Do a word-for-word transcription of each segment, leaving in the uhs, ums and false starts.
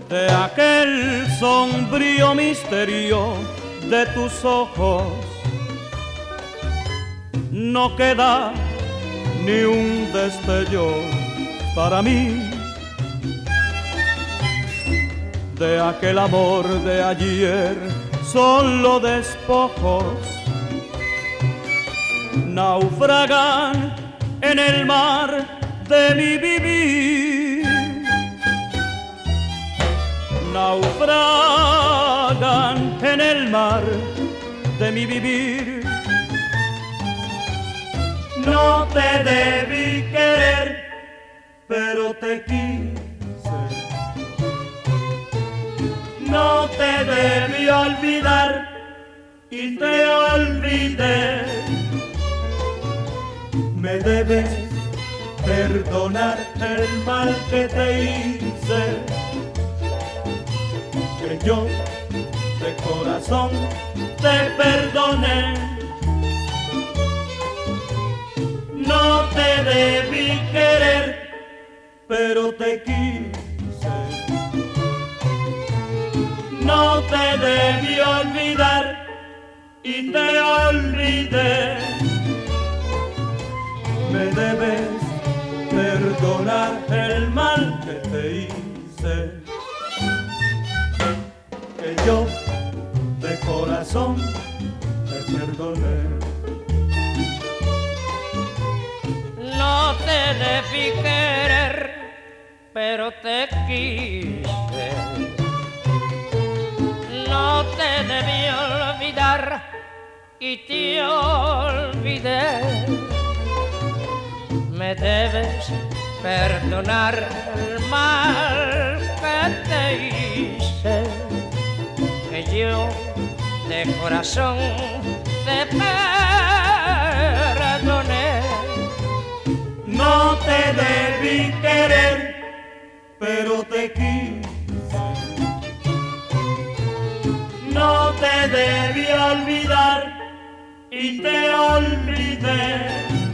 de aquel sombrío misterio de tus ojos. No queda ni un destello para mí de aquel amor de ayer, solo despojos naufragan en el mar de mi vivir, naufragan en el mar de mi vivir. No te debí querer, pero te quise. No te debí olvidar y te olvidé. Me debes perdonar el mal que te hice, que yo de corazón te perdoné. No te debí querer, pero te quise. No te debí olvidar y te olvidé. Me debes perdonar el mal que te hice, que yo de corazón te perdoné. No te debí querer, pero te quise. No te debí olvidar y te olvidé. Me debes perdonar el mal que te hice, que yo de corazón te perdoné. No te debí querer, pero te quise. No te debí olvidar y te olvidé.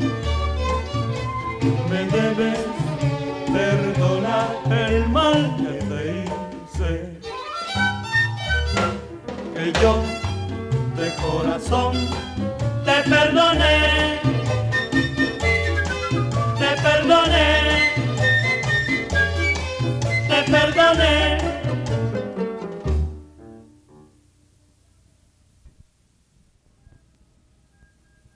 Me debes perdonar el mal que te hice, que yo de corazón te perdoné.